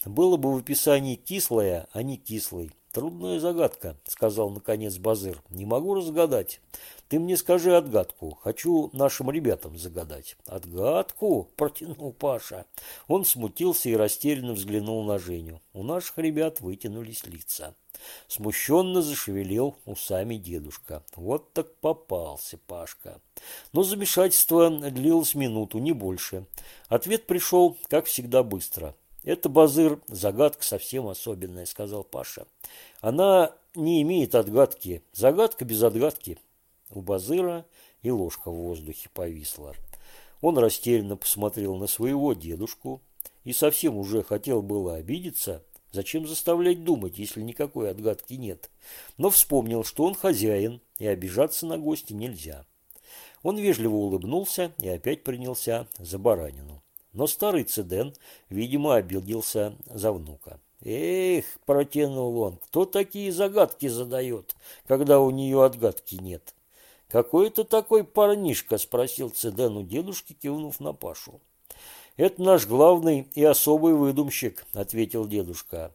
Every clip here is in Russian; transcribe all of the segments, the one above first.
было бы в описании кислое, а не кислый. Трудная загадка, сказал наконец Базыр. Не могу разгадать. Ты мне скажи отгадку. Хочу нашим ребятам загадать. Отгадку? Протянул Паша. Он смутился и растерянно взглянул на Женю. У наших ребят вытянулись лица. Смущенно зашевелил усами дедушка. Вот так попался Пашка. Но замешательство длилось минуту, не больше. Ответ пришел, как всегда, быстро. «Это, Базыр, загадка совсем особенная», — сказал Паша. «Она не имеет отгадки. Загадка без отгадки». У Базыра и ложка в воздухе повисла. Он растерянно посмотрел на своего дедушку и совсем уже хотел было обидеться. Зачем заставлять думать, если никакой отгадки нет? Но вспомнил, что он хозяин, и обижаться на гостя нельзя. Он вежливо улыбнулся и опять принялся за баранину. Но старый Циден, видимо, обиделся за внука. «Эх», – протянул он, – «кто такие загадки задает, когда у нее отгадки нет?» «Какой это такой парнишка?» – спросил Циден у дедушки, кивнув на Пашу. «Это наш главный и особый выдумщик», – ответил дедушка.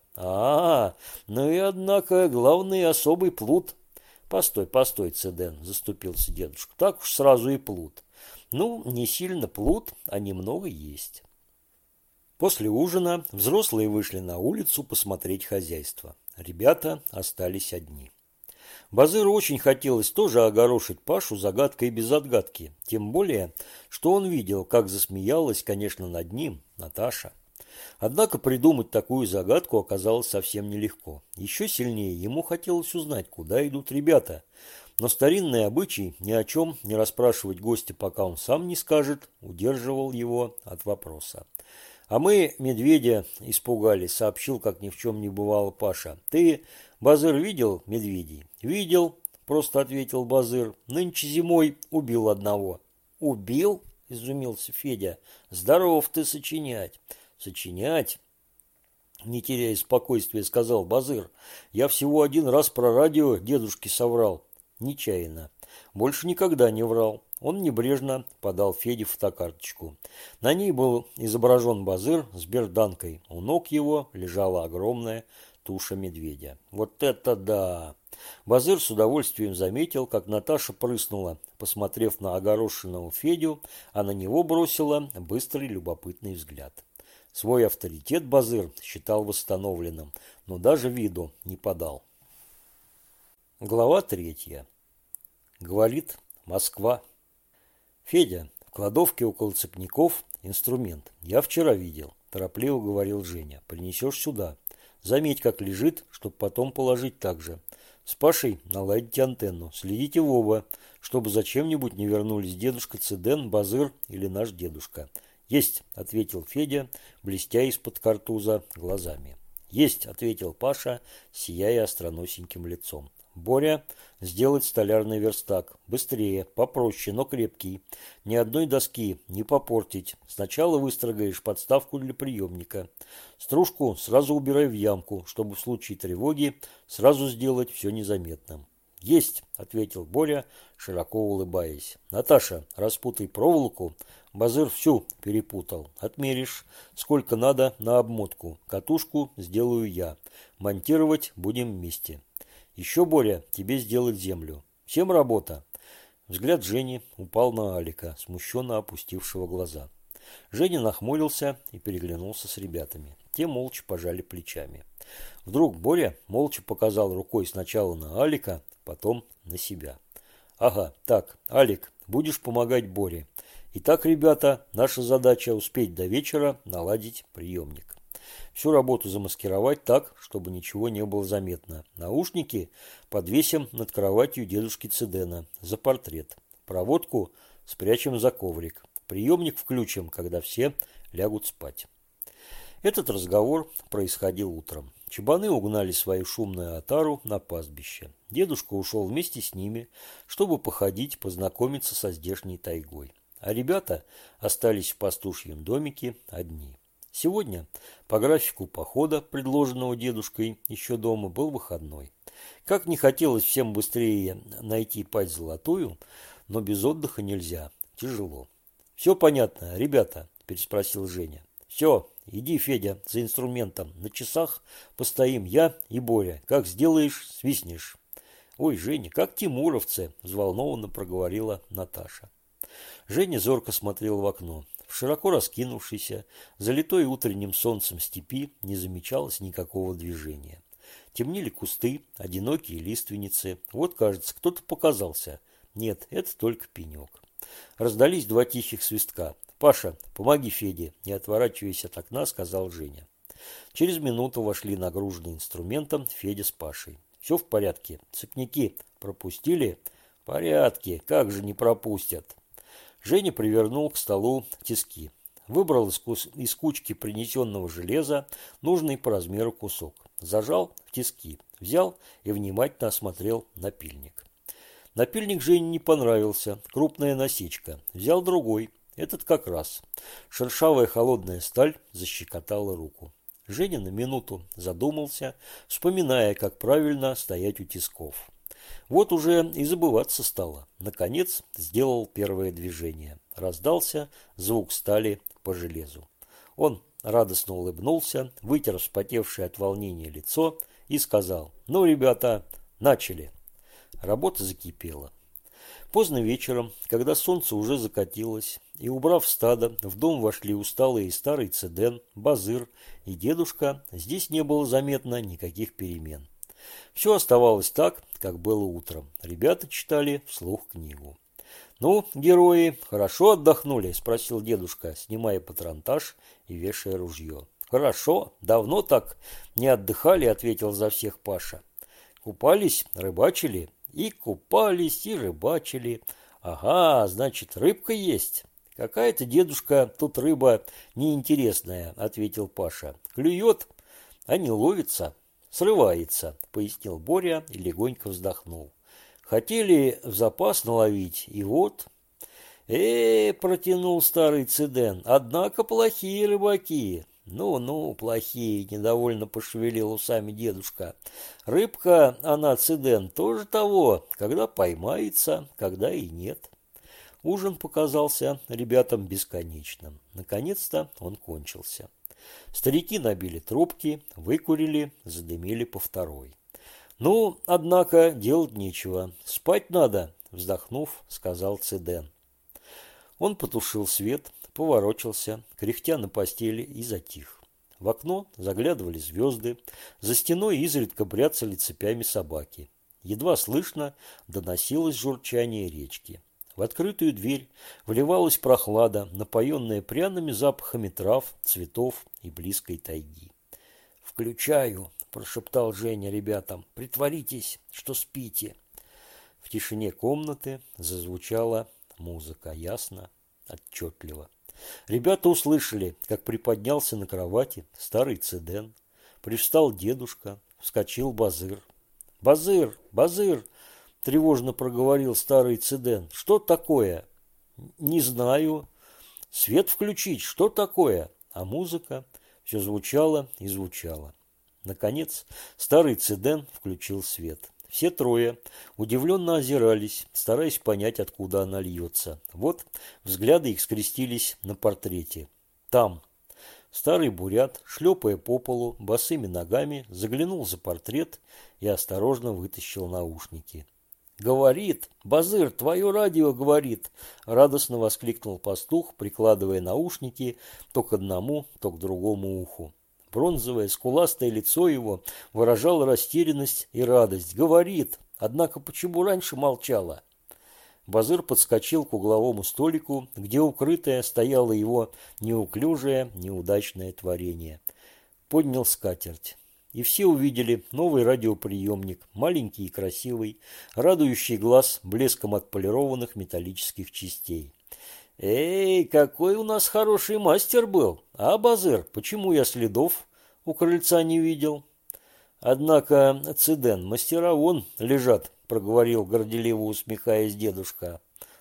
Ну и однако главный и особый плут». «Постой, постой, Циден», – заступился дедушка, – «так уж сразу и плут». «Ну, не сильно плут, а немного есть». После ужина взрослые вышли на улицу посмотреть хозяйство. Ребята остались одни. Базыру очень хотелось тоже огорошить Пашу загадкой без отгадки, тем более, что он видел, как засмеялась, конечно, над ним Наташа. Однако придумать такую загадку оказалось совсем нелегко. Еще сильнее ему хотелось узнать, куда идут ребята. Но старинный обычай ни о чем не расспрашивать гостя, пока он сам не скажет, удерживал его от вопроса. «А мы медведя испугали», — сообщил, как ни в чем не бывало Паша. «Ты, Базыр, видел медведей?» «Видел», — просто ответил Базыр. «Нынче зимой убил одного». «Убил?» — изумился Федя. «Здоров ты сочинять». «Сочинять?» — не теряя спокойствия, сказал Базыр. «Я всего один раз про радио дедушке соврал. Нечаянно. Больше никогда не врал». Он небрежно подал Феде фотокарточку. На ней был изображен Базыр с берданкой. У ног его лежала огромная туша медведя. «Вот это да!» Базыр с удовольствием заметил, как Наташа прыснула, посмотрев на огорошенного Федю, а на него бросила быстрый любопытный взгляд. Свой авторитет Базыр считал восстановленным, но даже виду не подал. Глава 3. Говорит Москва. «Федя, в кладовке около цепняков инструмент. Я вчера видел», – торопливо говорил Женя. «Принесешь сюда. Заметь, как лежит, чтобы потом положить так же. С Пашей наладите антенну. Следите в оба, чтобы зачем-нибудь не вернулись дедушка Циден, Базыр или наш дедушка». «Есть», – ответил Федя, блестя из-под картуза глазами. «Есть», – ответил Паша, сияя остроносеньким лицом. «Боря, сделать столярный верстак. Быстрее, попроще, но крепкий. Ни одной доски не попортить. Сначала выстрогаешь подставку для приемника. Стружку сразу убирай в ямку, чтобы в случае тревоги сразу сделать все незаметным». «Есть», — ответил Боря, широко улыбаясь. «Наташа, распутай проволоку. Базыр всю перепутал. Отмеришь, сколько надо на обмотку. Катушку сделаю я. Монтировать будем вместе. Еще, Боря, тебе сделать землю. Всем работа». Взгляд Жени упал на Алика, смущенно опустившего глаза. Женя нахмурился и переглянулся с ребятами. Те молча пожали плечами. Вдруг Боря молча показал рукой сначала на Алика, потом на себя. «Ага, так, Алик, будешь помогать Боре. Итак, ребята, наша задача успеть до вечера наладить приемник. Всю работу замаскировать так, чтобы ничего не было заметно. Наушники подвесим над кроватью дедушки Цидена за портрет. Проводку спрячем за коврик. Приемник включим, когда все лягут спать». Этот разговор происходил утром. Чабаны угнали свою шумную отару на пастбище. Дедушка ушел вместе с ними, чтобы походить, познакомиться со здешней тайгой. А ребята остались в пастушьем домике одни. Сегодня, по графику похода, предложенного дедушкой еще дома, был выходной. Как не хотелось всем быстрее найти пасть золотую, но без отдыха нельзя. Тяжело. «Все понятно, ребята?» – переспросил Женя. «Все», Иди, Федя, за инструментом. На часах постоим я и Боря. Как сделаешь, свистнешь. Ой, Женя, как тимуровцы, взволнованно проговорила Наташа. Женя зорко смотрел в окно. В широко раскинувшейся, залитой утренним солнцем степи не замечалось никакого движения. Темнели кусты, одинокие лиственницы. Вот, кажется, кто-то показался. Нет, это только пенек. Раздались два тихих свистка. «Паша, помоги Феде», не отворачиваясь от окна, сказал Женя. Через минуту вошли нагруженные инструментом Федя с Пашей. «Все в порядке? Цепняки пропустили?» «В порядке. Как же не пропустят?» Женя привернул к столу тиски. Выбрал из кучки принесенного железа нужный по размеру кусок. Зажал в тиски. Взял и внимательно осмотрел напильник. Напильник Жене не понравился. Крупная насечка. Взял другой. Этот как раз. Шершавая холодная сталь защекотала руку. Женя на минуту задумался, вспоминая, как правильно стоять у тисков. Вот уже и забываться стало. Наконец сделал первое движение. Раздался звук стали по железу. Он радостно улыбнулся, вытер вспотевшее от волнения лицо и сказал: «Ну, ребята, начали». Работа закипела. Поздно вечером, когда солнце уже закатилось, и, убрав стадо, в дом вошли усталые старый Цеден, Базыр и дедушка, здесь не было заметно никаких перемен. Все оставалось так, как было утром. Ребята читали вслух книгу. «Ну, герои, хорошо отдохнули?» – спросил дедушка, снимая патронтаж и вешая ружье. «Хорошо, давно так не отдыхали», – ответил за всех Паша. «Купались, рыбачили?» «И купались, и рыбачили. Ага, значит, рыбка есть». «Какая-то, дедушка, тут рыба неинтересная», – ответил Паша. «Клюет, а не ловится, срывается», – пояснил Боря и легонько вздохнул. «Хотели в запас наловить, и вот...» протянул старый Цеден, «однако плохие рыбаки». «Ну-ну, плохие», – недовольно пошевелил усами дедушка. «Рыбка, она, Цеден, тоже того, когда поймается, когда и нет». Ужин показался ребятам бесконечным. Наконец-то он кончился. Старики набили трубки, выкурили, задымили по второй. «Ну, однако, делать нечего. Спать надо», – вздохнув, сказал Цеден. Он потушил свет, поворочился, кряхтя на постели, и затих. В окно заглядывали звезды, за стеной изредка бряцали цепями собаки. Едва слышно доносилось журчание речки. В открытую дверь вливалась прохлада, напоенная пряными запахами трав, цветов и близкой тайги. «Включаю», – прошептал Женя ребятам, – «притворитесь, что спите». В тишине комнаты зазвучала музыка, ясно, отчетливо. Ребята услышали, как приподнялся на кровати старый Цеден, привстал дедушка, вскочил Базыр. «Базыр! Базыр!» – тревожно проговорил старый Цеден. «Что такое?» «Не знаю». «Свет включить? Что такое?» А музыка все звучала и звучала. Наконец старый Цеден включил свет. Все трое удивленно озирались, стараясь понять, откуда она льется. Вот взгляды их скрестились на портрете. Там. Старый бурят, шлепая по полу, босыми ногами, заглянул за портрет и осторожно вытащил наушники. «Говорит! Базыр, твое радио говорит!» – радостно воскликнул пастух, прикладывая наушники то к одному, то к другому уху. Бронзовое, скуластое лицо его выражало растерянность и радость. «Говорит! Однако почему раньше молчала?» Базыр подскочил к угловому столику, где укрытое стояло его неуклюжее, неудачное творение. Поднял скатерть. И все увидели новый радиоприемник, маленький и красивый, радующий глаз блеском отполированных металлических частей. «Эй, какой у нас хороший мастер был! А, Базыр, почему я следов у крыльца не видел?» «Однако, Цеден, мастера вон лежат», – проговорил горделиво усмехаясь дедушка.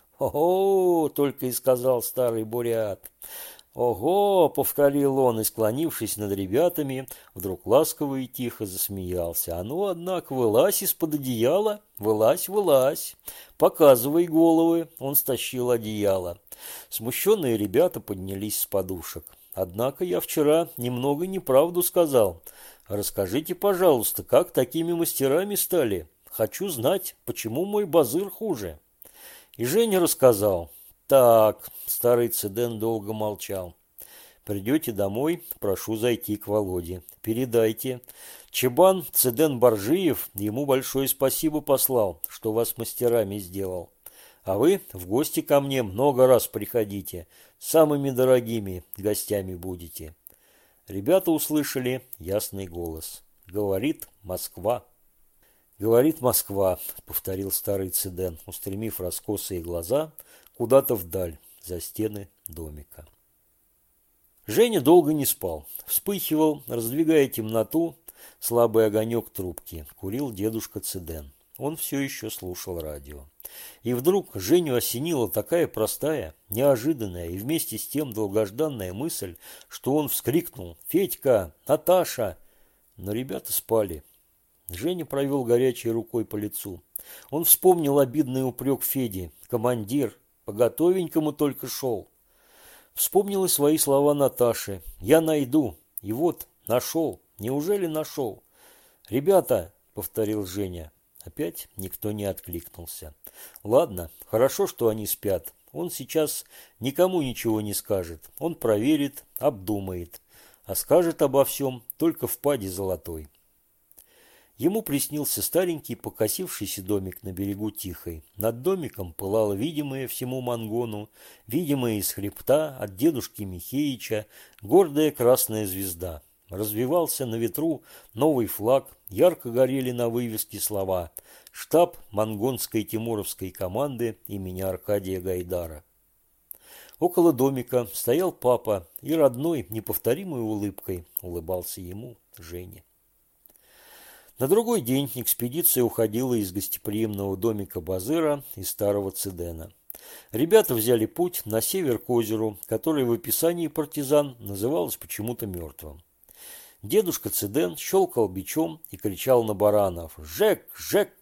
«Ого!» – только и сказал старый бурят. «Ого!» – повторил он и, склонившись над ребятами, вдруг ласково и тихо засмеялся. «А ну, однако, вылазь из-под одеяла, вылазь, вылазь, показывай головы!» Он стащил одеяло. Смущенные ребята поднялись с подушек. однако я вчера немного неправду сказал. Расскажите, пожалуйста, как такими мастерами стали? Хочу знать, почему мой Базыр хуже». И Женя рассказал. «Так», – старый Циден долго молчал. «Придете домой, прошу зайти к Володе. Передайте. Чебан Циден Баржиев ему большое спасибо послал, что вас мастерами сделал. А вы в гости ко мне много раз приходите, самыми дорогими гостями будете». Ребята услышали ясный голос. «Говорит Москва». «Говорит Москва», — повторил старый Циден, устремив раскосые глаза куда-то вдаль, за стены домика. Женя долго не спал. Вспыхивал, раздвигая темноту, слабый огонек трубки. Курил дедушка Циден. Он все еще слушал радио. И вдруг Женю осенила такая простая, неожиданная и вместе с тем долгожданная мысль, что он вскрикнул: «Федька! Наташа!» Но ребята спали. Женя провел горячей рукой по лицу. Он вспомнил обидный упрек Феди. «Командир, по готовенькому только шел». Вспомнил и свои слова Наташи. «Я найду». И вот, нашел. Неужели нашел? «Ребята», — повторил Женя. Опять никто не откликнулся. Ладно, хорошо, что они спят. Он сейчас никому ничего не скажет. Он проверит, обдумает. А скажет обо всем только в паде золотой. Ему приснился старенький покосившийся домик на берегу Тихой. Над домиком пылала видимая всему Мангону, видимая из хребта от дедушки Михеича, гордая красная звезда. Развивался на ветру новый флаг, ярко горели на вывеске слова «Штаб монгонской тимуровской команды имени Аркадия Гайдара». Около домика стоял папа и родной, неповторимой улыбкой улыбался ему Жене. На другой день экспедиция уходила из гостеприимного домика Базыра и старого Цидена. Ребята взяли путь на север к озеру, которое в описании партизан называлось почему-то мертвым. Дедушка Циден щелкал бичом и кричал на баранов: «Жек! Жек!».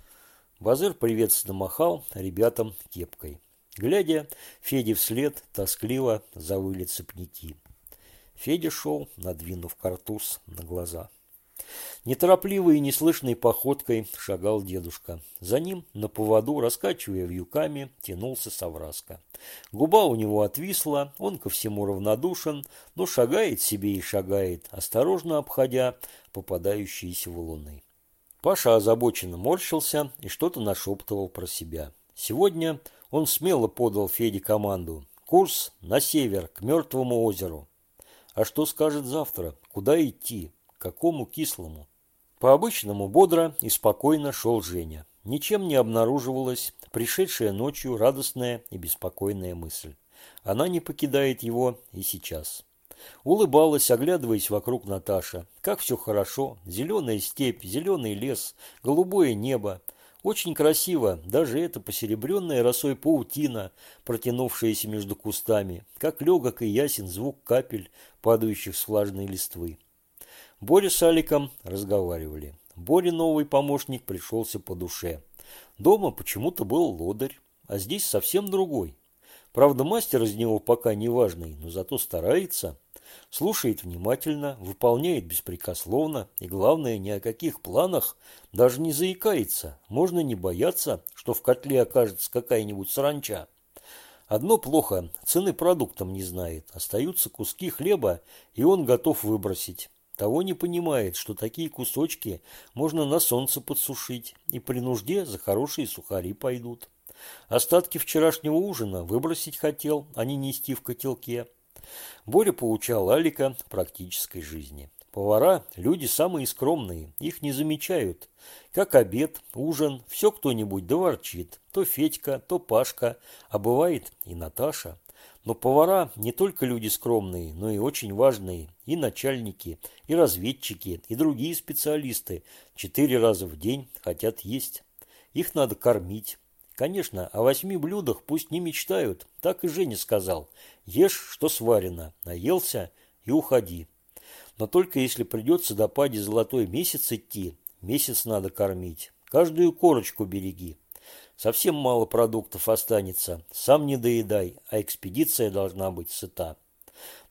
Базыр приветственно махал ребятам кепкой. Глядя Феде вслед, тоскливо завыли цепняки. Федя шел, надвинув картуз на глаза. Неторопливой и неслышной походкой шагал дедушка. За ним, на поводу, раскачивая вьюками, тянулся Савраска. Губа у него отвисла, он ко всему равнодушен, но шагает себе и шагает, осторожно обходя попадающиеся валуны. Паша озабоченно морщился и что-то нашептывал про себя. Сегодня он смело подал Феде команду: «Курс на север, к Мертвому озеру». А что скажет завтра? Куда идти? К какому Кислому? По-обычному бодро и спокойно шел Женя. Ничем не обнаруживалась пришедшая ночью радостная и беспокойная мысль. Она не покидает его и сейчас. Улыбалась, оглядываясь вокруг Наташа. Как все хорошо. Зеленая степь, зеленый лес, голубое небо. Очень красиво, даже эта посеребренная росой паутина, протянувшаяся между кустами. Как легок и ясен звук капель, падающих с влажной листвы. Боря с Аликом разговаривали. Боре новый помощник пришелся по душе. Дома почему-то был лодырь, а здесь совсем другой. Правда, мастер из него пока не важный, но зато старается. Слушает внимательно, выполняет беспрекословно и, главное, ни о каких планах даже не заикается. Можно не бояться, что в котле окажется какая-нибудь саранча. Одно плохо, цены продуктам не знает. Остаются куски хлеба, и он готов выбросить. Того не понимает, что такие кусочки можно на солнце подсушить, и при нужде за хорошие сухари пойдут. Остатки вчерашнего ужина выбросить хотел, а не нести в котелке. Боря поучал Алика практической жизни. Повара – люди самые скромные, их не замечают. Как обед, ужин, все кто-нибудь доворчит. То Федька, то Пашка, а бывает и Наташа. Но повара не только люди скромные, но и очень важные. И начальники, и разведчики, и другие специалисты 4 раза в день хотят есть. Их надо кормить. Конечно, о 8 блюдах пусть не мечтают. Так и Женя сказал: ешь, что сварено, наелся и уходи. Но только если придется до пади золотой месяц идти, месяц надо кормить. Каждую корочку береги. Совсем мало продуктов останется, сам не доедай, а экспедиция должна быть сыта.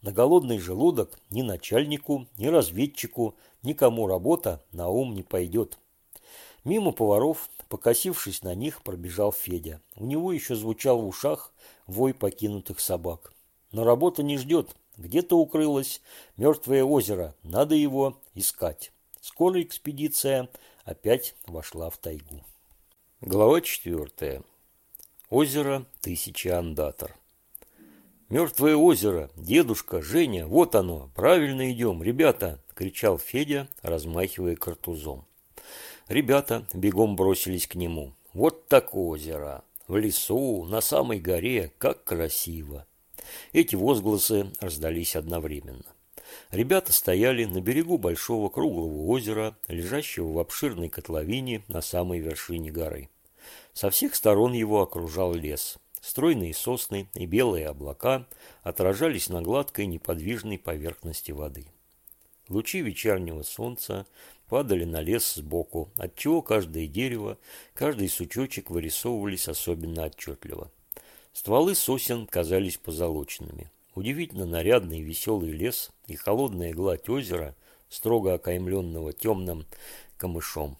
На голодный желудок ни начальнику, ни разведчику, никому работа на ум не пойдет. Мимо поваров, покосившись на них, пробежал Федя. У него еще звучал в ушах вой покинутых собак. Но работа не ждет. Где-то укрылось мертвое озеро. Надо его искать. Скоро экспедиция опять вошла в тайгу. Глава 4. Озеро Тысячи Ондатр. «Мертвое озеро! Дедушка, Женя, вот оно! Правильно идем, ребята!» – кричал Федя, размахивая картузом. Ребята бегом бросились к нему. «Вот так озеро! В лесу, на самой горе, как красиво!» Эти возгласы раздались одновременно. Ребята стояли на берегу большого круглого озера, лежащего в обширной котловине на самой вершине горы. Со всех сторон его окружал лес. Стройные сосны и белые облака отражались на гладкой неподвижной поверхности воды. Лучи вечернего солнца падали на лес сбоку, отчего каждое дерево, каждый сучочек вырисовывались особенно отчетливо. Стволы сосен казались позолоченными. Удивительно нарядный и веселый лес и холодная гладь озера, строго окаймленного темным камышом.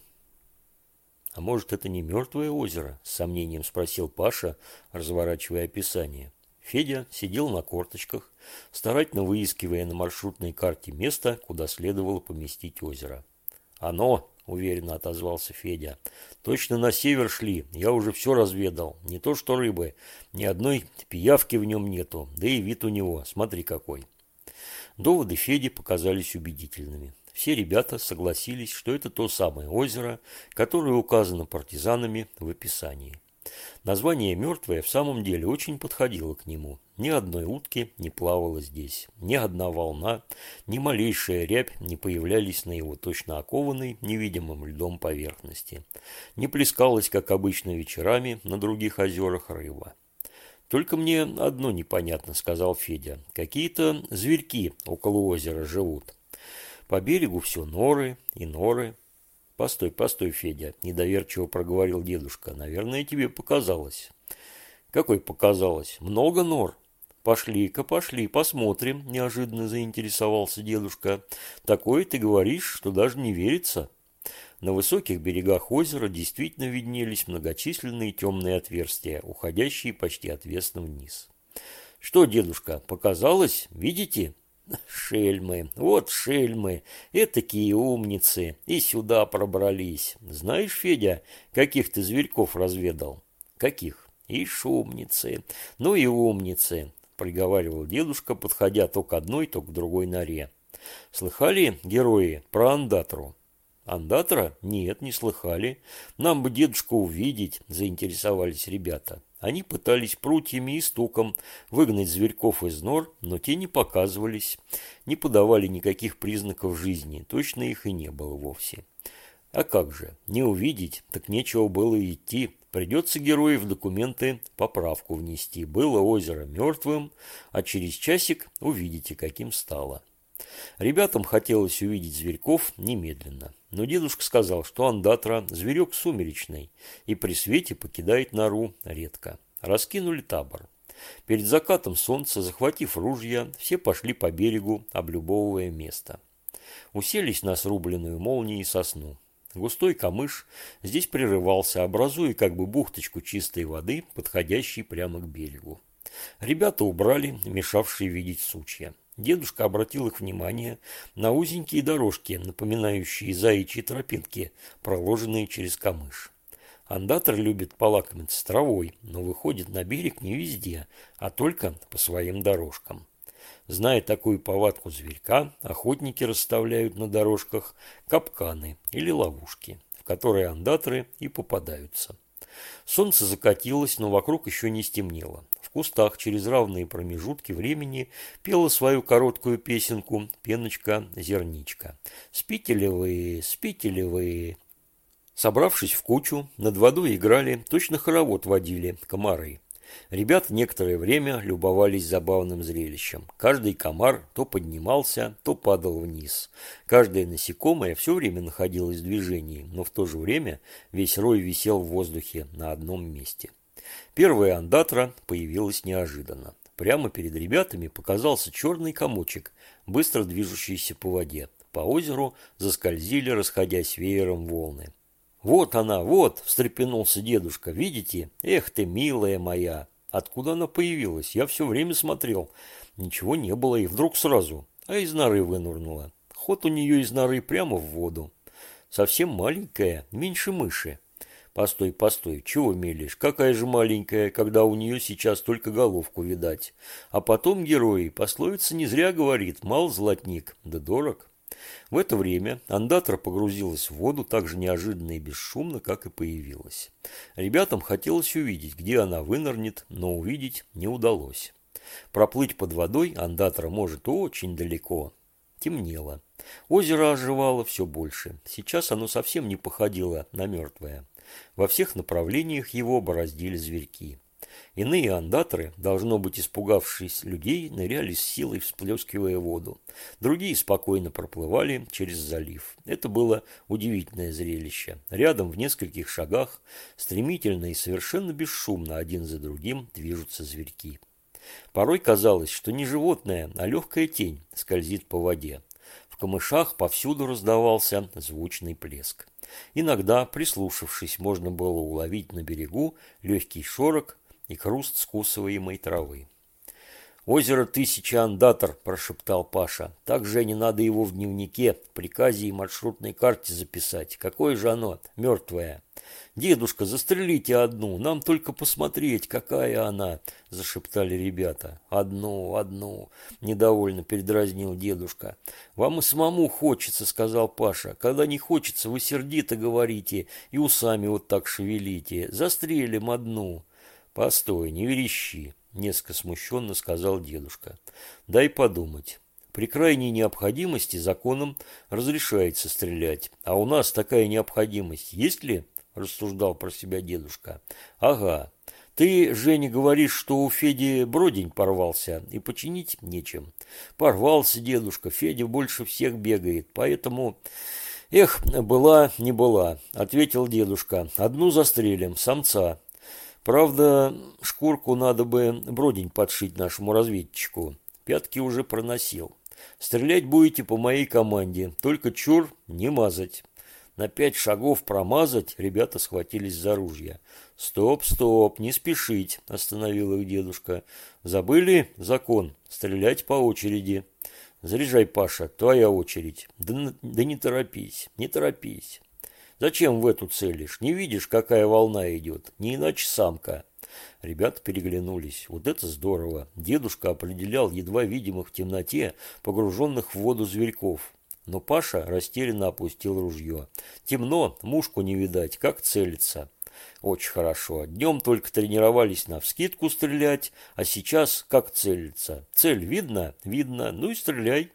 «А может, это не мертвое озеро?» – с сомнением спросил Паша, разворачивая описание. Федя сидел на корточках, старательно выискивая на маршрутной карте место, куда следовало поместить озеро. «Оно!» – уверенно отозвался Федя. «Точно на север шли, я уже все разведал. Не то что рыбы, ни одной пиявки в нем нету, да и вид у него, смотри какой». Доводы Феди показались убедительными. Все ребята согласились, что это то самое озеро, которое указано партизанами в описании. Название «Мертвое» в самом деле очень подходило к нему. Ни одной утки не плавало здесь, ни одна волна, ни малейшая рябь не появлялись на его точно окованной невидимым льдом поверхности. Не плескалась, как обычно вечерами, на других озерах рыба. «Только мне одно непонятно», — сказал Федя. «Какие-то зверьки около озера живут. По берегу все норы и норы». «Постой, постой, Федя», – недоверчиво проговорил дедушка. «Наверное, тебе показалось». «Какой показалось? Много нор». «Пошли-ка, пошли, посмотрим», – неожиданно заинтересовался дедушка. «Такое ты говоришь, что даже не верится». На высоких берегах озера действительно виднелись многочисленные темные отверстия, уходящие почти отвесно вниз. «Что, дедушка, показалось? Видите?» «Шельмы, вот шельмы, этакие умницы, и сюда пробрались. Знаешь, Федя, каких ты зверьков разведал?» «Каких?» «Ишь, умницы, ну и умницы», – приговаривал дедушка, подходя то к одной, то к другой норе. «Слыхали, герои, про Ондатру?» «Ондатра? Нет, не слыхали. Нам бы дедушку увидеть», – заинтересовались ребята. Они пытались прутьями и стуком выгнать зверьков из нор, но те не показывались, не подавали никаких признаков жизни, точно их и не было вовсе. А как же, не увидеть, так нечего было идти. Придется герою в документы поправку внести. Было озеро мертвым, а через часик увидите, каким стало. Ребятам хотелось увидеть зверьков немедленно, но дедушка сказал, что ондатра – зверек сумеречный и при свете покидает нору редко. Раскинули табор. Перед закатом солнца, захватив ружья, все пошли по берегу, облюбовывая место. Уселись на срубленную молнией сосну. Густой камыш здесь прерывался, образуя как бы бухточку чистой воды, подходящей прямо к берегу. Ребята убрали мешавшие видеть сучья. Дедушка обратил их внимание на узенькие дорожки, напоминающие заячьи тропинки, проложенные через камыш. Ондатр любит полакомиться травой, но выходит на берег не везде, а только по своим дорожкам. Зная такую повадку зверька, охотники расставляют на дорожках капканы или ловушки, в которые ондатры и попадаются. Солнце закатилось, но вокруг еще не стемнело. В кустах через равные промежутки времени пела свою короткую песенку пеночка-зерничка. «Спите ли вы, спите ли вы?» Собравшись в кучу, над водой играли, точно хоровод водили комары. Ребята некоторое время любовались забавным зрелищем. Каждый комар то поднимался, то падал вниз. Каждое насекомое все время находилось в движении, но в то же время весь рой висел в воздухе на одном месте. Первая ондатра появилась неожиданно. Прямо перед ребятами показался черный комочек, быстро движущийся по воде. По озеру заскользили, расходясь веером, волны. «Вот она, вот!» – встрепенулся дедушка. «Видите? Эх ты, милая моя!» Откуда она появилась? Я все время смотрел. Ничего не было, и вдруг сразу. А из норы вынурнула. Ход у нее из норы прямо в воду. Совсем маленькая, меньше мыши. Постой, постой, чего мелешь? Какая же маленькая, когда у нее сейчас только головку видать. А потом герой, пословица не зря говорит, мал золотник, да дорог. В это время андатра погрузилась в воду так же неожиданно и бесшумно, как и появилась. Ребятам хотелось увидеть, где она вынырнет, но увидеть не удалось. Проплыть под водой андатра может очень далеко. Темнело. Озеро оживало все больше. Сейчас оно совсем не походило на мертвое. Во всех направлениях его бороздили зверьки. Иные андаторы, должно быть испугавшись людей, ныряли с силой, всплескивая воду. Другие спокойно проплывали через залив. Это было удивительное зрелище. Рядом, в нескольких шагах, стремительно и совершенно бесшумно один за другим движутся зверьки. Порой казалось, что не животное, а легкая тень скользит по воде. В камышах повсюду раздавался звучный плеск. Иногда, прислушавшись, можно было уловить на берегу легкий шорох и хруст скусываемой травы. «Озеро Тысячи Андатор», – прошептал Паша. «Так, Жене, надо его в дневнике, приказе и маршрутной карте записать. Какое же оно мертвое?» «Дедушка, застрелите одну, нам только посмотреть, какая она», – зашептали ребята. «Одну», – недовольно передразнил дедушка. «Вам и самому хочется», – сказал Паша. «Когда не хочется, вы сердито говорите и усами вот так шевелите. Застрелим одну». «Постой, не верещи», – несколько смущенно сказал дедушка. «Дай подумать. При крайней необходимости законом разрешается стрелять. А у нас такая необходимость есть ли?» – рассуждал про себя дедушка. «Ага. Ты, Женя, говоришь, что у Феди бродень порвался, и починить нечем». «Порвался, дедушка. Федя больше всех бегает, поэтому...» «Эх, была не была», – ответил дедушка. «Одну застрелим, самца. Правда, шкурку надо бы бродень подшить нашему разведчику. Пятки уже проносил. Стрелять будете по моей команде, только чур не мазать». На 5 шагов промазать ребята схватились за ружья. «Стоп, стоп, не спешить», – остановил их дедушка. «Забыли закон? Стрелять по очереди». «Заряжай, Паша, твоя очередь». Да не торопись, не торопись. «Зачем в эту целишь? Не видишь, какая волна идет? Не иначе самка». Ребята переглянулись. Вот это здорово. Дедушка определял едва видимых в темноте, погруженных в воду зверьков. Но Паша растерянно опустил ружье. «Темно, мушку не видать, как целиться». «Очень хорошо. Днем только тренировались навскидку стрелять, а сейчас как целиться. Цель видно? Видно. Ну и стреляй.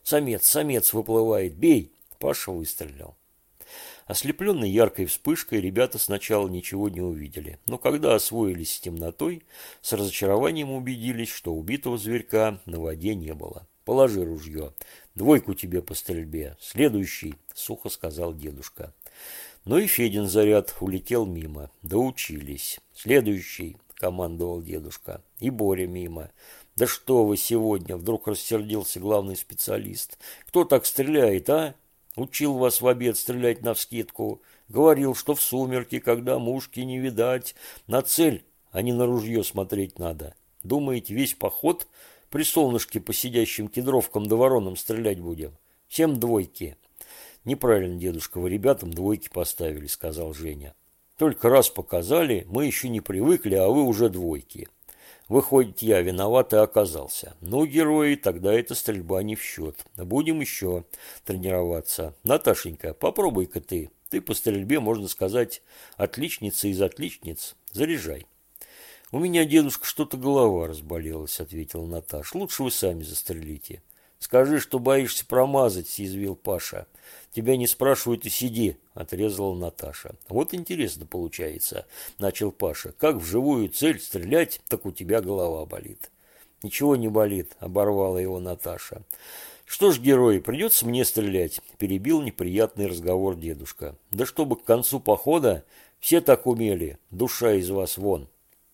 Самец выплывает. Бей». Паша выстрелил. Ослепленные яркой вспышкой, ребята сначала ничего не увидели, но когда освоились с темнотой, с разочарованием убедились, что убитого зверька на воде не было. «Положи ружье. 2 тебе по стрельбе. Следующий», – сухо сказал дедушка. Но и Федин заряд улетел мимо. Доучились. «Следующий», – командовал дедушка. И Боря мимо. «Да что вы сегодня?» – вдруг рассердился главный специалист. «Кто так стреляет, а? Учил вас в обед стрелять навскидку. Говорил, что в сумерки, когда мушки не видать, на цель, а не на ружье смотреть надо. Думаете, весь поход при солнышке по сидящим кедровкам да воронам стрелять будем? Всем 2. «Неправильно, дедушка, вы ребятам 2 поставили», – сказал Женя. «Только раз показали, мы еще не привыкли, а вы уже 2. Выходит, я виноват и оказался. Ну, герои, тогда эта стрельба не в счет. Будем еще тренироваться. Наташенька, попробуй-ка ты. Ты по стрельбе, можно сказать, отличница из отличниц. Заряжай». «У меня, дедушка, что-то голова разболелась», – ответила Наташа. «Лучше вы сами застрелите». «Скажи, что боишься промазать», – съязвил Паша. «Тебя не спрашивают и сиди», – отрезала Наташа. «Вот интересно получается», – начал Паша. «Как в живую цель стрелять, так у тебя голова болит». «Ничего не болит», – оборвала его Наташа. «Что ж, герои, придется мне стрелять», – перебил неприятный разговор дедушка. «Да чтобы к концу похода все так умели, душа из вас вон».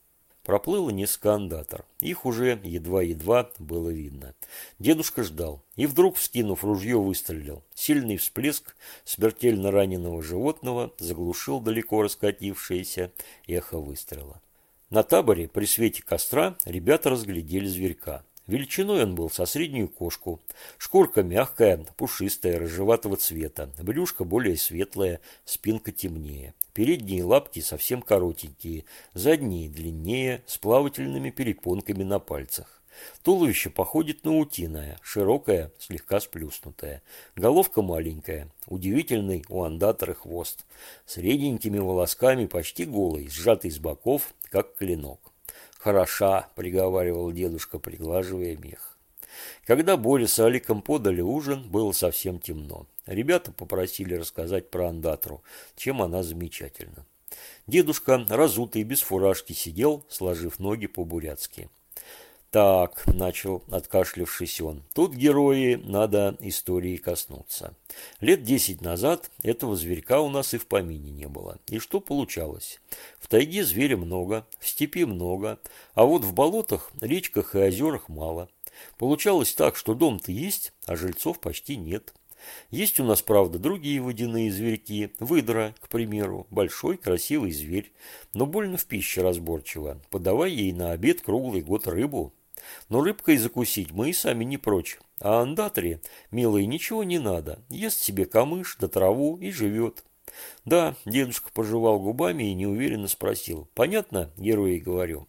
Проплыло несколько андатор. Их уже едва-едва было видно. Дедушка ждал. И вдруг, вскинув ружье, выстрелил. Сильный всплеск смертельно раненого животного заглушил далеко раскатившееся эхо выстрела. На таборе при свете костра ребята разглядели зверька. Величиной он был со среднюю кошку. Шкурка мягкая, пушистая, рыжеватого цвета. Брюшко более светлое, спинка темнее. Передние лапки совсем коротенькие, задние длиннее, с плавательными перепонками на пальцах. Туловище походит на утиное, широкое, слегка сплюснутое. Головка маленькая, удивительный у андатора хвост. С реденькими волосками, почти голый, сжатый с боков, как клинок. «Хороша», – приговаривал дедушка, приглаживая мех. Когда Боря с Аликом подали ужин, было совсем темно. Ребята попросили рассказать про андатру, чем она замечательна. Дедушка, разутый, без фуражки, сидел, сложив ноги по-бурятски. «Так», – начал, откашлявшись он, – «тут герои, надо истории коснуться. Лет 10 назад этого зверька у нас и в помине не было. И что получалось? В тайге зверя много, в степи много, а вот в болотах, речках и озерах мало. Получалось так, что дом-то есть, а жильцов почти нет. Есть у нас, правда, другие водяные зверьки, выдра, к примеру, большой красивый зверь, но больно в пище разборчиво. Подавай ей на обед круглый год рыбу. Но рыбкой закусить мы и сами не прочь. А андатре, милой, ничего не надо. Ест себе камыш да траву и живет». «Да», – дедушка пожевал губами и неуверенно спросил. «Понятно, герои, говорю?»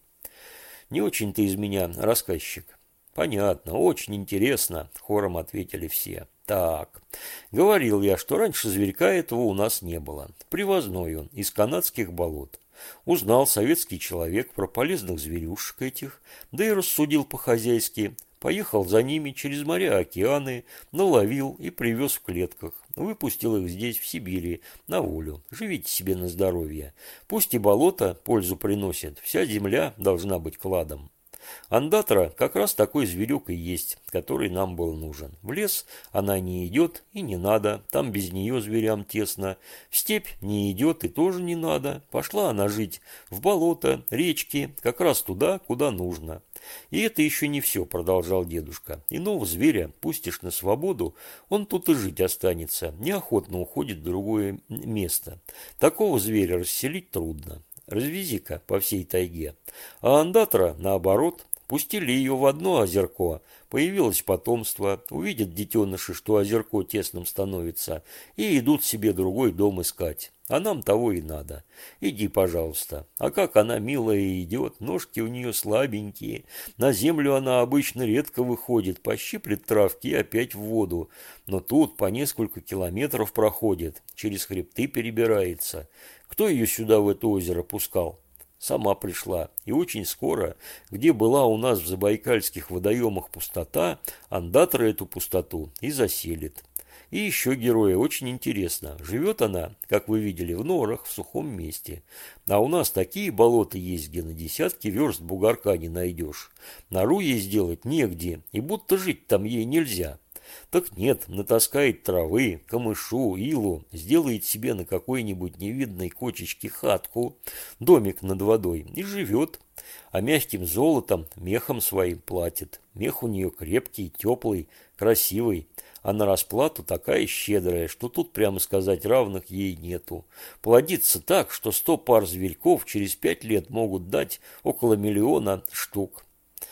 «Не очень ты из меня рассказчик». «Понятно, очень интересно», – хором ответили все. «Так, говорил я, что раньше зверька этого у нас не было. Привозной он, из канадских болот. Узнал советский человек про полезных зверюшек этих, да и рассудил по-хозяйски. Поехал за ними через моря, океаны, наловил и привез в клетках. Выпустил их здесь, в Сибири, на волю. Живите себе на здоровье. Пусть и болото пользу приносит, вся земля должна быть кладом». Андатра как раз такой зверек и есть, который нам был нужен. В лес она не идет и не надо, там без нее зверям тесно. В степь не идет и тоже не надо. Пошла она жить в болото, речки, как раз туда, куда нужно. «И это еще не все», – продолжал дедушка. «Иного зверя пустишь на свободу, он тут и жить останется, неохотно уходит в другое место. Такого зверя расселить трудно. Развези-ка по всей тайге». А андатра, наоборот, пустили ее в одно озерко, появилось потомство, увидят детеныши, что озерко тесным становится, и идут себе другой дом искать. А нам того и надо. Иди, пожалуйста. А как она милая идет, ножки у нее слабенькие. На землю она обычно редко выходит, пощиплет травки и опять в воду. Но тут по несколько километров проходит, через хребты перебирается. Кто ее сюда, в это озеро, пускал? Сама пришла, и очень скоро, где была у нас в забайкальских водоемах пустота, андатра эту пустоту и заселит. И еще, герои, очень интересно. Живет она, как вы видели, в норах, в сухом месте. А у нас такие болота есть, где на десятки верст бугорка не найдешь. Нору ей сделать негде, и будто жить там ей нельзя. Так нет, натаскает травы, камышу, илу, сделает себе на какой-нибудь невидной кочечке хатку, домик над водой и живет. А мягким золотом, мехом своим платит. Мех у нее крепкий, теплый, красивый. А на расплату такая щедрая, что тут, прямо сказать, равных ей нету. Плодится так, что 100 пар зверьков через 5 лет могут дать около 1 миллиона штук.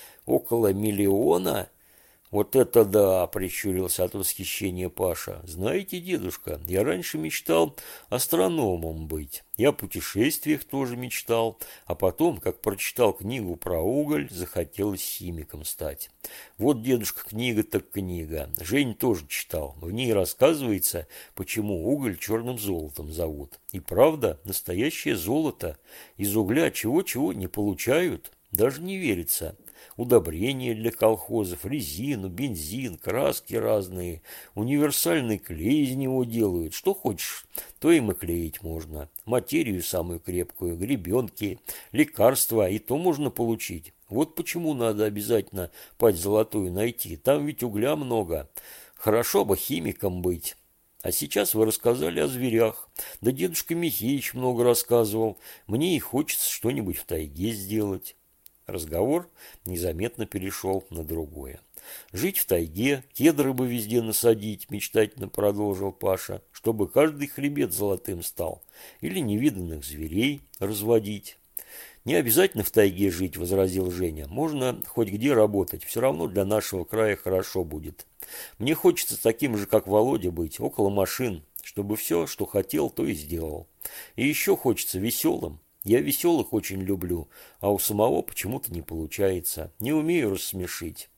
Около 1 миллиона? «Вот это да!» – прищурился от восхищения Паша. «Знаете, дедушка, я раньше мечтал астрономом быть. Я о путешествиях тоже мечтал, а потом, как прочитал книгу про уголь, захотелось химиком стать. Вот, дедушка, книга так книга. Жень тоже читал. В ней рассказывается, почему уголь черным золотом зовут. И правда, настоящее золото. Из угля чего-чего не получают. Даже не верится». Удобрения для колхозов, резину, бензин, краски разные, универсальный клей из него делают. Что хочешь, то им и клеить можно. Материю самую крепкую, гребенки, лекарства, и то можно получить. Вот почему надо обязательно падь золотую найти. Там ведь угля много. Хорошо бы химиком быть. А сейчас вы рассказали о зверях. Да дедушка Михеич много рассказывал. Мне и хочется что-нибудь в тайге сделать. Разговор незаметно перешел на другое. «Жить в тайге, кедры бы везде насадить», – мечтательно продолжил Паша, «чтобы каждый хребет золотым стал. Или невиданных зверей разводить». «Не обязательно в тайге жить», – возразил Женя. «Можно хоть где работать, все равно для нашего края хорошо будет. Мне хочется таким же, как Володя, быть, около машин, чтобы все, что хотел, то и сделал. И еще хочется веселым. Я веселых очень люблю, а у самого почему-то не получается. Не умею рассмешить».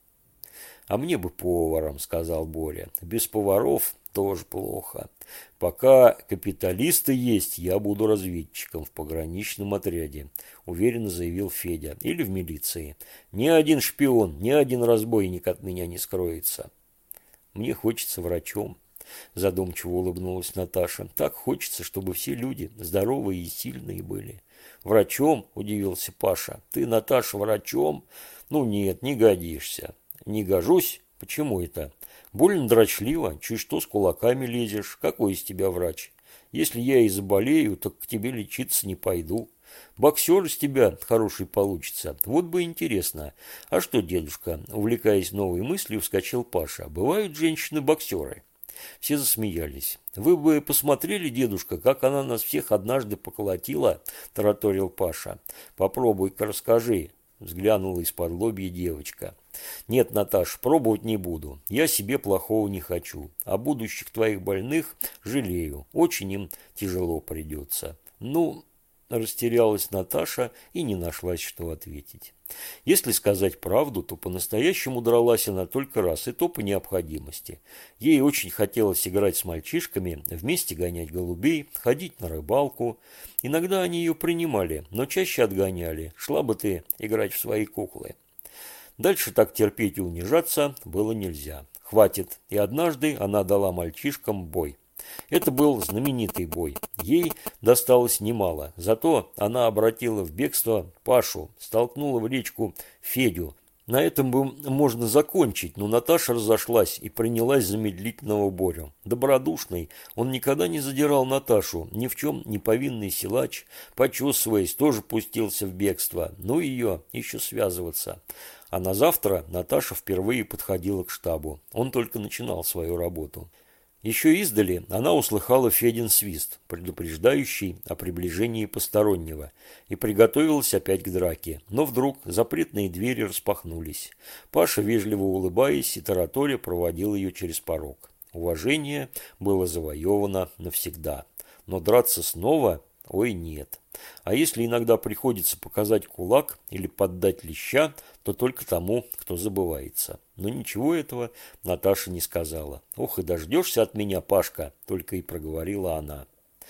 «А мне бы поваром», – сказал Боря. «Без поваров тоже плохо. Пока капиталисты есть, я буду разведчиком в пограничном отряде», – уверенно заявил Федя. «Или в милиции. Ни один шпион, ни один разбойник от меня не скроется». «Мне хочется врачом», – задумчиво улыбнулась Наташа. «Так хочется, чтобы все люди здоровые и сильные были». «Врачом?» – удивился Паша. «Ты, Наташа, врачом? Ну нет, не годишься». «Не гожусь? Почему это? Больно дрочливо, чуть что с кулаками лезешь. Какой из тебя врач? Если я и заболею, так к тебе лечиться не пойду. Боксер из тебя хороший получится. Вот бы интересно. А что, дедушка?» Увлекаясь новой мыслью, вскочил Паша. «Бывают женщины-боксеры?» Все засмеялись. «Вы бы посмотрели, дедушка, как она нас всех однажды поколотила?» – тараторил Паша. «Попробуй-ка расскажи», – взглянула из-под лобья девочка. «Нет, Наташ, пробовать не буду. Я себе плохого не хочу. А будущих твоих больных жалею. Очень им тяжело придется». «Ну...» – растерялась Наташа и не нашлась, что ответить. Если сказать правду, то по-настоящему дралась она только раз, и то по необходимости. Ей очень хотелось играть с мальчишками, вместе гонять голубей, ходить на рыбалку. Иногда они ее принимали, но чаще отгоняли. «Шла бы ты играть в свои куклы». Дальше так терпеть и унижаться было нельзя. Хватит. И однажды она дала мальчишкам бой. Это был знаменитый бой. Ей досталось немало. Зато она обратила в бегство Пашу, столкнула в речку Федю. На этом бы можно закончить, но Наташа разошлась и принялась за медлительного Борю. Добродушный, он никогда не задирал Наташу, ни в чем не повинный силач, почесываясь, тоже пустился в бегство. Ну ее еще связываться. А на завтра Наташа впервые подходила к штабу. Он только начинал свою работу. Еще издали она услыхала Федин свист, предупреждающий о приближении постороннего, и приготовилась опять к драке. Но вдруг запретные двери распахнулись. Паша, вежливо улыбаясь и тараторя, проводил ее через порог. Уважение было завоевано навсегда. Но драться снова? Ой, нет. А если иногда приходится показать кулак или поддать леща, то только тому, кто забывается. Но ничего этого Наташа не сказала. «Ох, и дождешься от меня, Пашка», – только и проговорила она.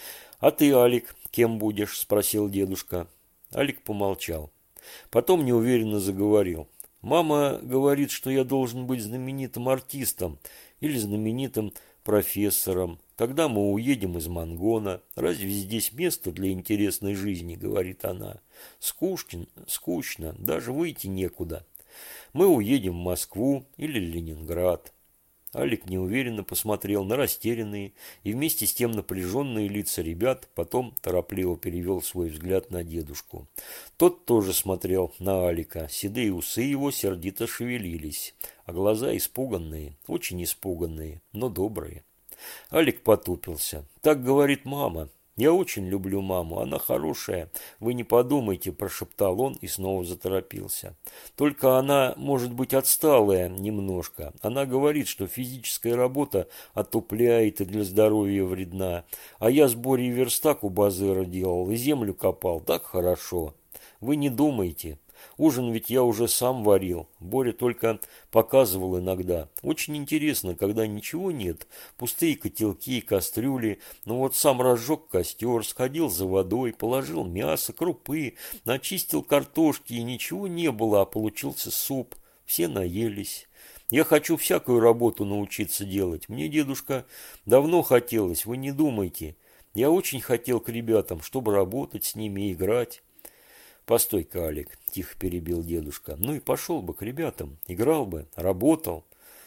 «А ты, Алик, кем будешь?» – спросил дедушка. Алик помолчал. Потом неуверенно заговорил. «Мама говорит, что я должен быть знаменитым артистом или знаменитым профессором. Тогда мы уедем из Мангона. Разве здесь место для интересной жизни?» – говорит она. «Скучно, скучно, даже выйти некуда. Мы уедем в Москву или Ленинград». Алик неуверенно посмотрел на растерянные и вместе с тем напряженные лица ребят, потом торопливо перевел свой взгляд на дедушку. Тот тоже смотрел на Алика, седые усы его сердито шевелились, а глаза испуганные, очень испуганные, но добрые. Алик потупился. «Так говорит мама. Я очень люблю маму, она хорошая. Вы не подумайте», – прошептал он и снова заторопился. «Только она, может быть, отсталая немножко. Она говорит, что физическая работа отупляет и для здоровья вредна. А я с Борей верстак у базара делал и землю копал. Так хорошо. Вы не думайте. Ужин ведь я уже сам варил. Боря только показывал иногда. Очень интересно, когда ничего нет. Пустые котелки и кастрюли. Но вот сам разжег костер, сходил за водой, положил мясо, крупы, начистил картошки, и ничего не было, а получился суп. Все наелись. Я хочу всякую работу научиться делать. Мне, дедушка, давно хотелось, вы не думайте. Я очень хотел к ребятам, чтобы работать с ними и играть». «Постой-ка, Алик», – тихо перебил дедушка. «Ну и пошел бы к ребятам, играл бы, работал».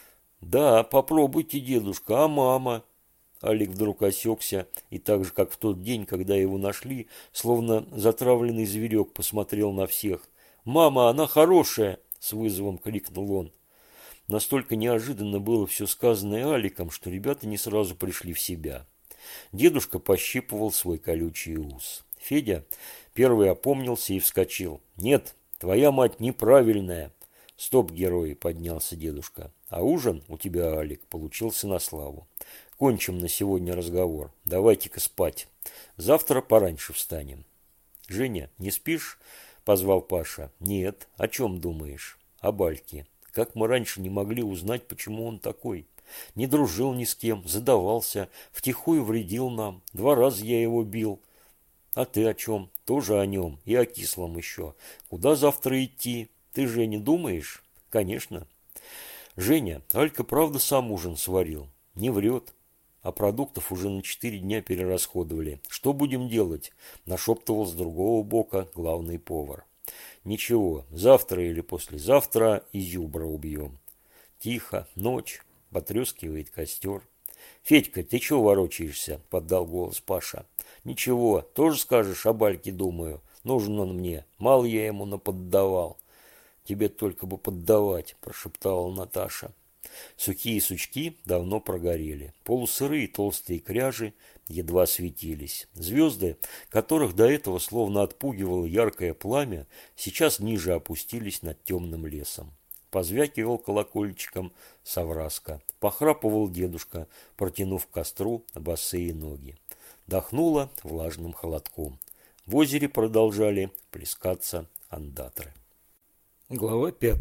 «Да, попробуйте, дедушка, а мама?» Алик вдруг осекся и так же, как в тот день, когда его нашли, словно затравленный зверек посмотрел на всех. «Мама, она хорошая!» – с вызовом крикнул он. Настолько неожиданно было все сказанное Аликом, что ребята не сразу пришли в себя. Дедушка пощипывал свой колючий ус. Федя первый опомнился и вскочил. «Нет, твоя мать неправильная!» «Стоп, герои!» – поднялся дедушка. «А ужин у тебя, Алик, получился на славу. Кончим на сегодня разговор. Давайте-ка спать. Завтра пораньше встанем». «Женя, не спишь?» – позвал Паша. «Нет. О чем думаешь?» «О Бальке. Как мы раньше не могли узнать, почему он такой? Не дружил ни с кем, задавался, втихую вредил нам. 2 раза я его бил. А ты о чем? Тоже о нем. И о кислом еще. Куда завтра идти? Ты же не думаешь?» «Конечно». «Женя, Алька правда сам ужин сварил. Не врет. А продуктов уже на 4 дня перерасходовали. Что будем делать?» – нашептывал с другого бока главный повар. «Ничего, завтра или послезавтра изюбра убьем». Тихо, ночь, потрескивает костер. «Федька, ты чего ворочаешься?» – поддал голос Паша. «Ничего, тоже скажешь, о Бальке думаю. Нужен он мне, мало я ему наподдавал». «Тебе только бы поддавать», – прошептала Наташа. Сухие сучки давно прогорели. Полусырые толстые кряжи едва светились. Звезды, которых до этого словно отпугивало яркое пламя, сейчас ниже опустились над темным лесом. Позвякивал колокольчиком совраска. Похрапывал дедушка, протянув к костру босые ноги. Дохнуло влажным холодком. В озере продолжали плескаться ондатры. Глава 5.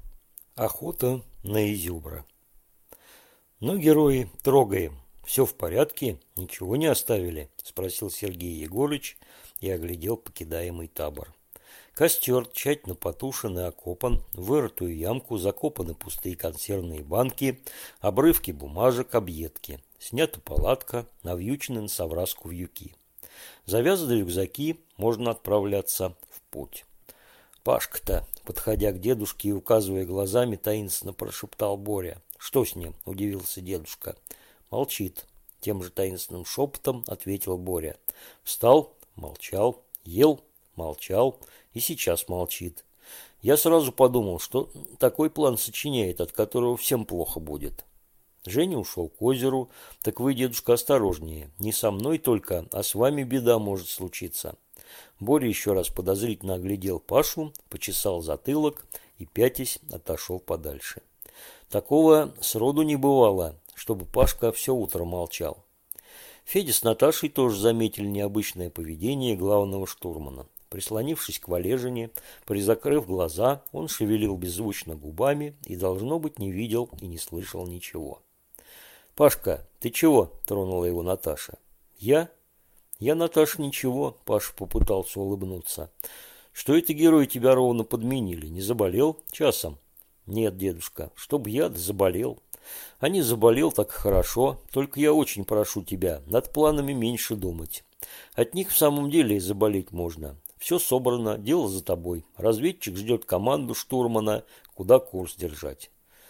Охота на изюбра. «Ну, герои, трогаем. Все в порядке? Ничего не оставили?» – спросил Сергей Егорыч и оглядел покидаемый табор. Костер тщательно потушен и окопан, в вырытую ямку закопаны пустые консервные банки, обрывки бумажек, объедки. Снята палатка, навьючены на совраску вьюки. Завязаны рюкзаки, можно отправляться в путь. «Пашка-то», подходя к дедушке и указывая глазами, таинственно прошептал Боря. «Что с ним?» – удивился дедушка. «Молчит», – тем же таинственным шепотом ответил Боря. Встал, молчал, ел, молчал и сейчас молчит. Я сразу подумал, что такой план сочиняет, от которого всем плохо будет. Женя ушел к озеру. Так вы, дедушка, осторожнее. Не со мной только, а с вами беда может случиться. Боря еще раз подозрительно оглядел Пашу, почесал затылок и, пятясь, отошел подальше. Такого сроду не бывало, чтобы Пашка все утро молчал. Федя с Наташей тоже заметили необычное поведение главного штурмана. Прислонившись к валежине, призакрыв глаза, он шевелил беззвучно губами и, должно быть, не видел и не слышал ничего. «Пашка, ты чего?» – тронула его Наташа. «Я, Наташа, ничего», – Паша попытался улыбнуться. «Что это герои тебя ровно подменили? Не заболел часом?» «Нет, дедушка, чтоб я заболел». «А не заболел, так хорошо. Только я очень прошу тебя, над планами меньше думать. От них в самом деле и заболеть можно. Все собрано, дело за тобой. Разведчик ждет команду штурмана, куда курс держать».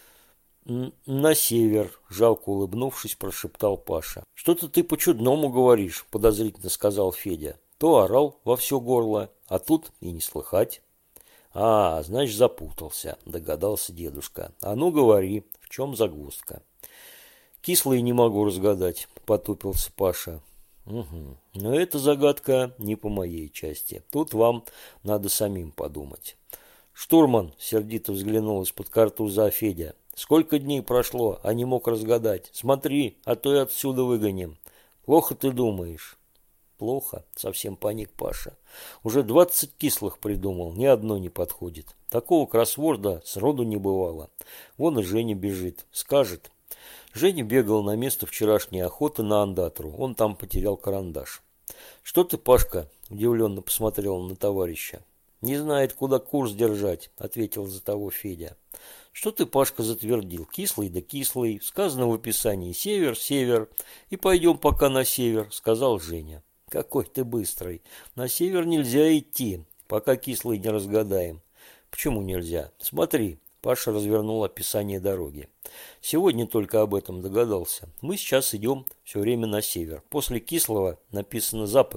«На север», – жалко улыбнувшись, прошептал Паша. «Что-то ты по-чудному говоришь», – подозрительно сказал Федя. «То орал во все горло, а тут и не слыхать». «А, значит, запутался», – догадался дедушка. «А ну, говори, в чем загвоздка?» «Кислый не могу разгадать», – потупился Паша. «Угу. Но эта загадка не по моей части. Тут вам надо самим подумать». «Штурман», – сердито взглянул из-под картуза Федя. «Сколько дней прошло, а не мог разгадать? Смотри, а то и отсюда выгоним. Плохо ты думаешь?» «Плохо», – совсем паник Паша. «Уже 20 кислых придумал, ни одно не подходит. Такого кроссворда сроду не бывало. Вон и Женя бежит, скажет». Женя бегал на место вчерашней охоты на ондатру. Он там потерял карандаш. «Что ты, Пашка?» – удивленно посмотрел на товарища. «Не знает, куда курс держать», – ответил за того Федя. «Что ты, Пашка, затвердил? Кислый да кислый. Сказано в описании север, север. И пойдем пока на север», – сказал Женя. «Какой ты быстрый. На север нельзя идти, пока кислый не разгадаем». «Почему нельзя? Смотри». Паша развернул описание дороги. «Сегодня только об этом догадался. Мы сейчас идем все время на север. После кислого написано запад.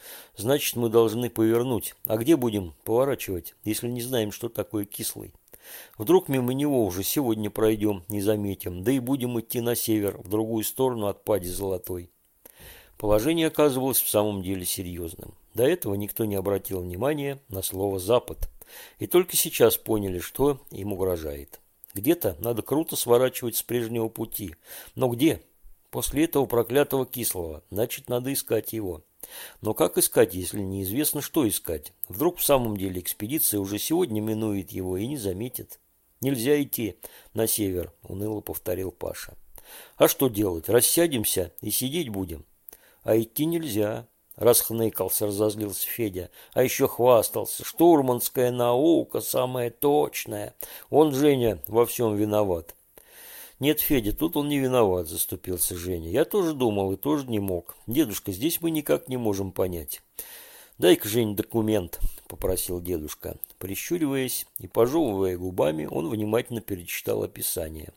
Значит, мы должны повернуть. А где будем поворачивать, если не знаем, что такое кислый? Вдруг мимо него уже сегодня пройдем, не заметим, да и будем идти на север, в другую сторону от пади Золотой. Положение оказывалось в самом деле серьезным. До этого никто не обратил внимания на слово «Запад». И только сейчас поняли, что им угрожает. Где-то надо круто сворачивать с прежнего пути. Но где? После этого проклятого кислого. Значит, надо искать его. Но как искать, если неизвестно, что искать? Вдруг в самом деле экспедиция уже сегодня минует его и не заметит. Нельзя идти на север, уныло повторил Паша. А что делать? Рассядемся и сидеть будем? А идти нельзя. Расхныкался, разозлился Федя. А еще хвастался. Штурманская наука самая точная. Он, Женя, во всем виноват. Нет, Федя, тут он не виноват, заступился Женя. Я тоже думал и тоже не мог. Дедушка, здесь мы никак не можем понять. Дай-ка, Жень, документ, попросил дедушка. Прищуриваясь и пожевывая губами, он внимательно перечитал описание.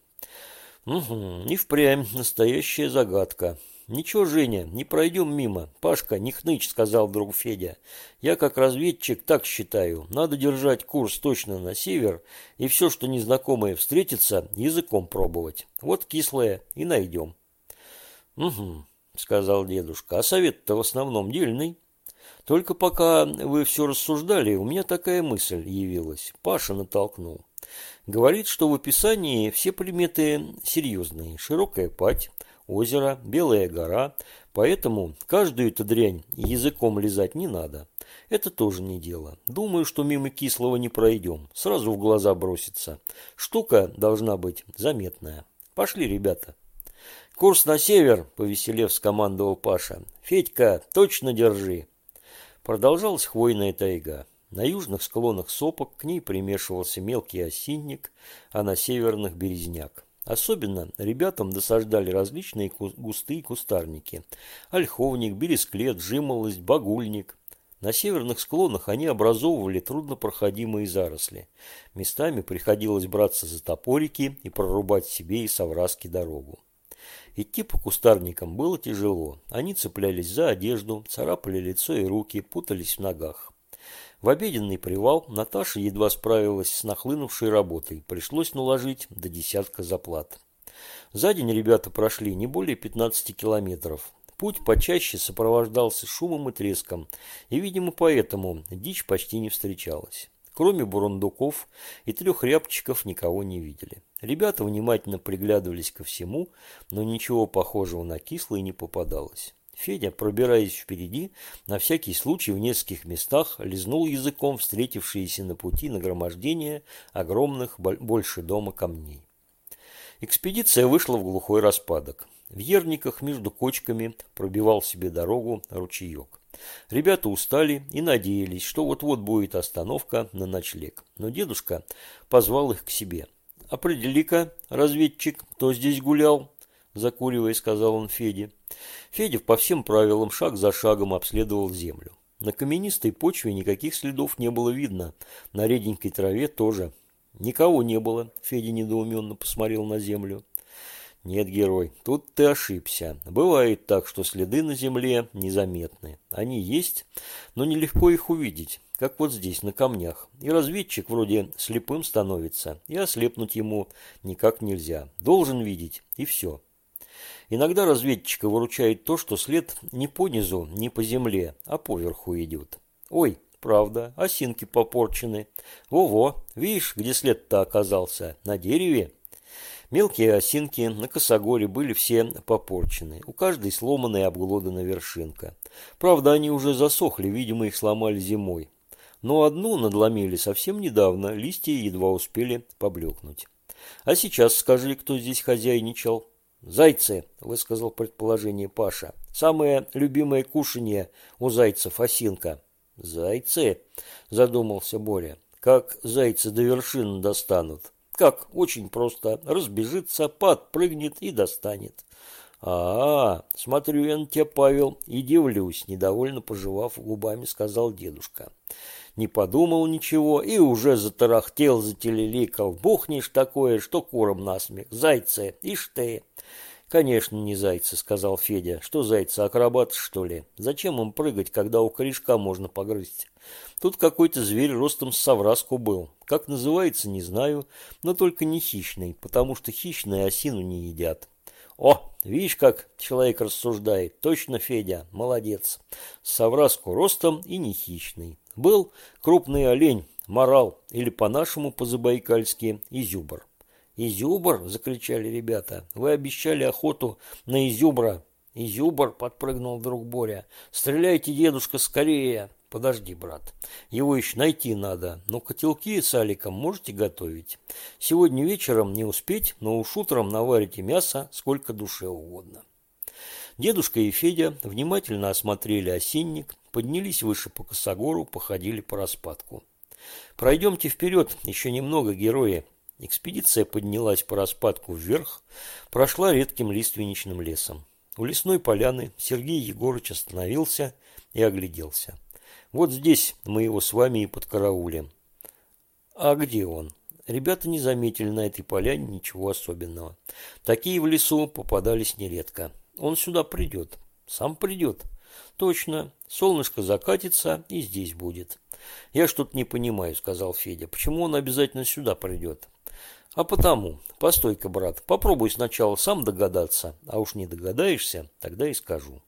Угу, и впрямь настоящая загадка. «Ничего, Женя, не пройдем мимо. Пашка, не хнычь», — сказал вдруг Федя. «Я как разведчик так считаю. Надо держать курс точно на север, и все, что незнакомое встретится, языком пробовать. Вот кислое и найдем». «Угу», — сказал дедушка. «А совет-то в основном дельный. Только пока вы все рассуждали, у меня такая мысль явилась». Паша натолкнул. Говорит, что в описании все приметы серьезные. Широкая падь, озеро, Белая гора, поэтому каждую эту дрянь языком лизать не надо. Это тоже не дело. Думаю, что мимо кислого не пройдем. Сразу в глаза бросится. Штука должна быть заметная. Пошли, ребята. Курс на север, повеселев, скомандовал Паша. Федька, точно держи. Продолжалась хвойная тайга. На южных склонах сопок к ней примешивался мелкий осинник, а на северных березняк. Особенно ребятам досаждали различные густые кустарники. Ольховник, бересклет, жимолость, багульник. На северных склонах они образовывали труднопроходимые заросли. Местами приходилось браться за топорики и прорубать себе и совраски дорогу. Идти по кустарникам было тяжело. Они цеплялись за одежду, царапали лицо и руки, путались в ногах. В обеденный привал Наташа едва справилась с нахлынувшей работой. Пришлось наложить до десятка заплат. За день ребята прошли не более 15 километров. Путь почаще сопровождался шумом и треском, и, видимо, поэтому дичь почти не встречалась. Кроме бурундуков и 3 рябчиков никого не видели. Ребята внимательно приглядывались ко всему, но ничего похожего на кислый не попадалось. Федя, пробираясь впереди, на всякий случай в нескольких местах лизнул языком встретившиеся на пути нагромождения огромных, больше дома камней. Экспедиция вышла в глухой распадок. В ерниках между кочками пробивал себе дорогу ручеек. Ребята устали и надеялись, что вот-вот будет остановка на ночлег. Но дедушка позвал их к себе. «Определи-ка, разведчик, кто здесь гулял?» Закуривая, сказал он Феде. Федя по всем правилам шаг за шагом обследовал землю. На каменистой почве никаких следов не было видно, на реденькой траве тоже. Никого не было, Федя недоуменно посмотрел на землю. Нет, герой, тут ты ошибся. Бывает так, что следы на земле незаметны. Они есть, но нелегко их увидеть, как вот здесь, на камнях. И разведчик вроде слепым становится, и ослепнуть ему никак нельзя. Должен видеть, и все. Иногда разведчика выручает то, что след не по низу, не по земле, а поверху идет. Ой, правда, осинки попорчены. Во-во, видишь, где след-то оказался? На дереве? Мелкие осинки на косогоре были все попорчены. У каждой сломана и обглодана вершинка. Правда, они уже засохли, видимо, их сломали зимой. Но одну надломили совсем недавно, листья едва успели поблекнуть. А сейчас скажи, кто здесь хозяйничал? «Зайцы», – высказал предположение Паша. «Самое любимое кушанье у зайцев – осинка». «Зайцы?» – задумался Боря. «Как зайцы до вершины достанут?» «Как? Очень просто. Разбежится, подпрыгнет и достанет». Смотрю я на тебя, Павел, и дивлюсь», – недовольно пожевав губами, сказал дедушка. Не подумал ничего и уже затарахтел, зателеликал. «Бухнешь такое, что куром насмех. Зайцы, ишь ты!» «Конечно, не зайцы», — сказал Федя. «Что зайцы, акробаты, что ли? Зачем им прыгать, когда у корешка можно погрызть? Тут какой-то зверь ростом с совраску был. Как называется, не знаю, но только не хищный, потому что хищные осину не едят». «О, видишь, как человек рассуждает. Точно, Федя, молодец. Совраску ростом и не хищный. Был крупный олень, морал, или по-нашему по-забайкальски изюбр». «Изюбр!» – закричали ребята. «Вы обещали охоту на изюбра!» «Изюбр!» – подпрыгнул вдруг Боря. «Стреляйте, дедушка, скорее!» «Подожди, брат, его еще найти надо. Но котелки с Аликом можете готовить? Сегодня вечером не успеть, но уж утром наварите мясо сколько душе угодно». Дедушка и Федя внимательно осмотрели осинник, поднялись выше по косогору, походили по распадку. «Пройдемте вперед, еще немного, герои». Экспедиция поднялась по распадку вверх, прошла редким лиственничным лесом. У лесной поляны Сергей Егорыч остановился и огляделся. «Вот здесь мы его с вами и подкараулим». «А где он?» Ребята не заметили на этой поляне ничего особенного. Такие в лесу попадались нередко. «Он сюда придет». «Сам придет». «Точно. Солнышко закатится и здесь будет». «Я что-то не понимаю», — сказал Федя. «Почему он обязательно сюда придет?» «А потому. Постой-ка, брат, попробуй сначала сам догадаться, а уж не догадаешься, тогда и скажу».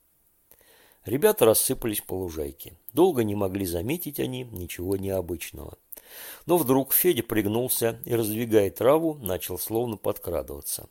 Ребята рассыпались по лужайке. Долго не могли заметить они ничего необычного. Но вдруг Федя пригнулся и, раздвигая траву, начал словно подкрадываться.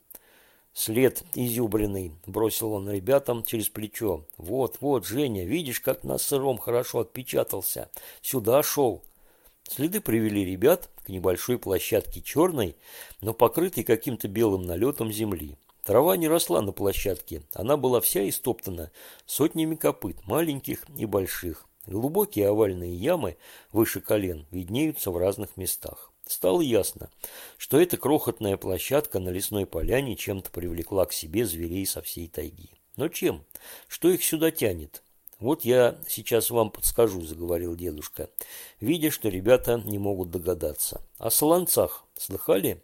«След изюбренный», – бросил он ребятам через плечо. «Вот, вот, Женя, видишь, как на сыром хорошо отпечатался. Сюда шел». Следы привели ребят к небольшой площадке черной, но покрытой каким-то белым налетом земли. Трава не росла на площадке, она была вся истоптана сотнями копыт, маленьких и больших. Глубокие овальные ямы выше колен виднеются в разных местах. Стало ясно, что эта крохотная площадка на лесной поляне чем-то привлекла к себе зверей со всей тайги. Но чем? Что их сюда тянет? «Вот я сейчас вам подскажу», – заговорил дедушка, видя, что ребята не могут догадаться. «О солонцах слыхали?»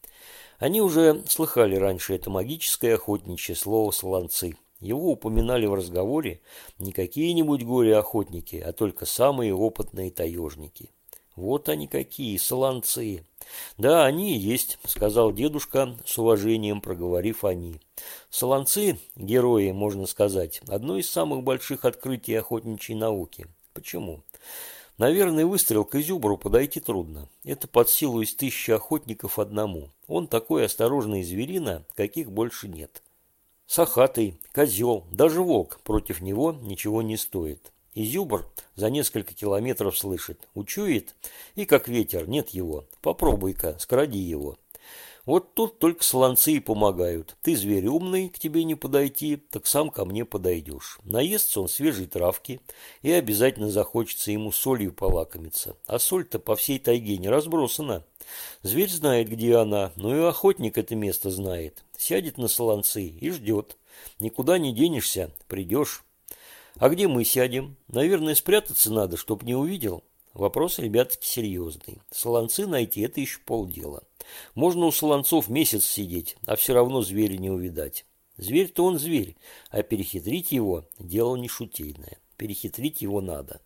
Они уже слыхали раньше это магическое охотничье слово «солонцы». Его упоминали в разговоре не какие-нибудь горе-охотники, а только самые опытные таежники. «Вот они какие, солонцы!» «Да, они и есть», – сказал дедушка, с уважением проговорив «они». Солонцы, герои, можно сказать, одно из самых больших открытий охотничьей науки. Почему? Наверное, выстрел к изюбру подойти трудно. Это под силу из 1000 охотников одному. Он такой осторожный зверина, каких больше нет. Сахатый, козел, даже волк против него ничего не стоит. Изюбр за несколько километров слышит, учует, и как ветер, нет его. Попробуй-ка, скради его. Вот тут только солонцы и помогают. Ты зверь умный, к тебе не подойти, так сам ко мне подойдешь. Наестся он свежей травки, и обязательно захочется ему солью полакомиться. А соль-то по всей тайге не разбросана. Зверь знает, где она, но и охотник это место знает. Сядет на солонцы и ждет. Никуда не денешься, придешь. «А где мы сядем? Наверное, спрятаться надо, чтоб не увидел». Вопрос, ребятки, серьезный. Солонцы найти – это еще полдела. Можно у солонцов месяц сидеть, а все равно зверя не увидать. Зверь-то он зверь, а перехитрить его – дело не шутейное. Перехитрить его надо.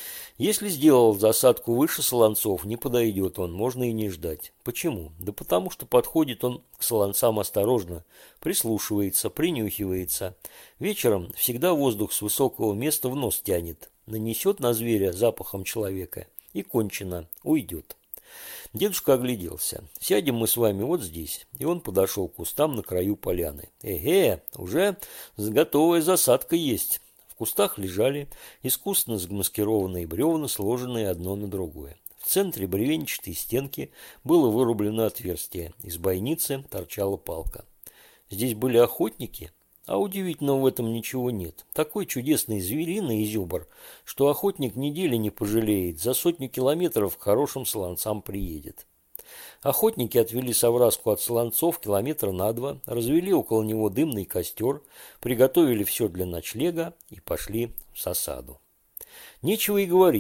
Если сделал засадку выше солонцов, не подойдет он, можно и не ждать. Почему? Да потому что подходит он к солонцам осторожно, прислушивается, принюхивается. Вечером всегда воздух с высокого места в нос тянет, нанесет на зверя запахом человека и кончено, уйдет. Дедушка огляделся. «Сядем мы с вами вот здесь». И он подошел к кустам на краю поляны. «Эге, уже готовая засадка есть». В кустах лежали искусно замаскированные бревна, сложенные одно на другое. В центре бревенчатой стенки было вырублено отверстие. Из бойницы торчала палка. Здесь были охотники? А удивительного в этом ничего нет. Такой чудесный звериный изюбр, что охотник недели не пожалеет, за 100 километров к хорошим солонцам приедет. Охотники отвели совраску от солонцов километра на 2, развели около него дымный костер, приготовили все для ночлега и пошли в засаду. Нечего и говорить.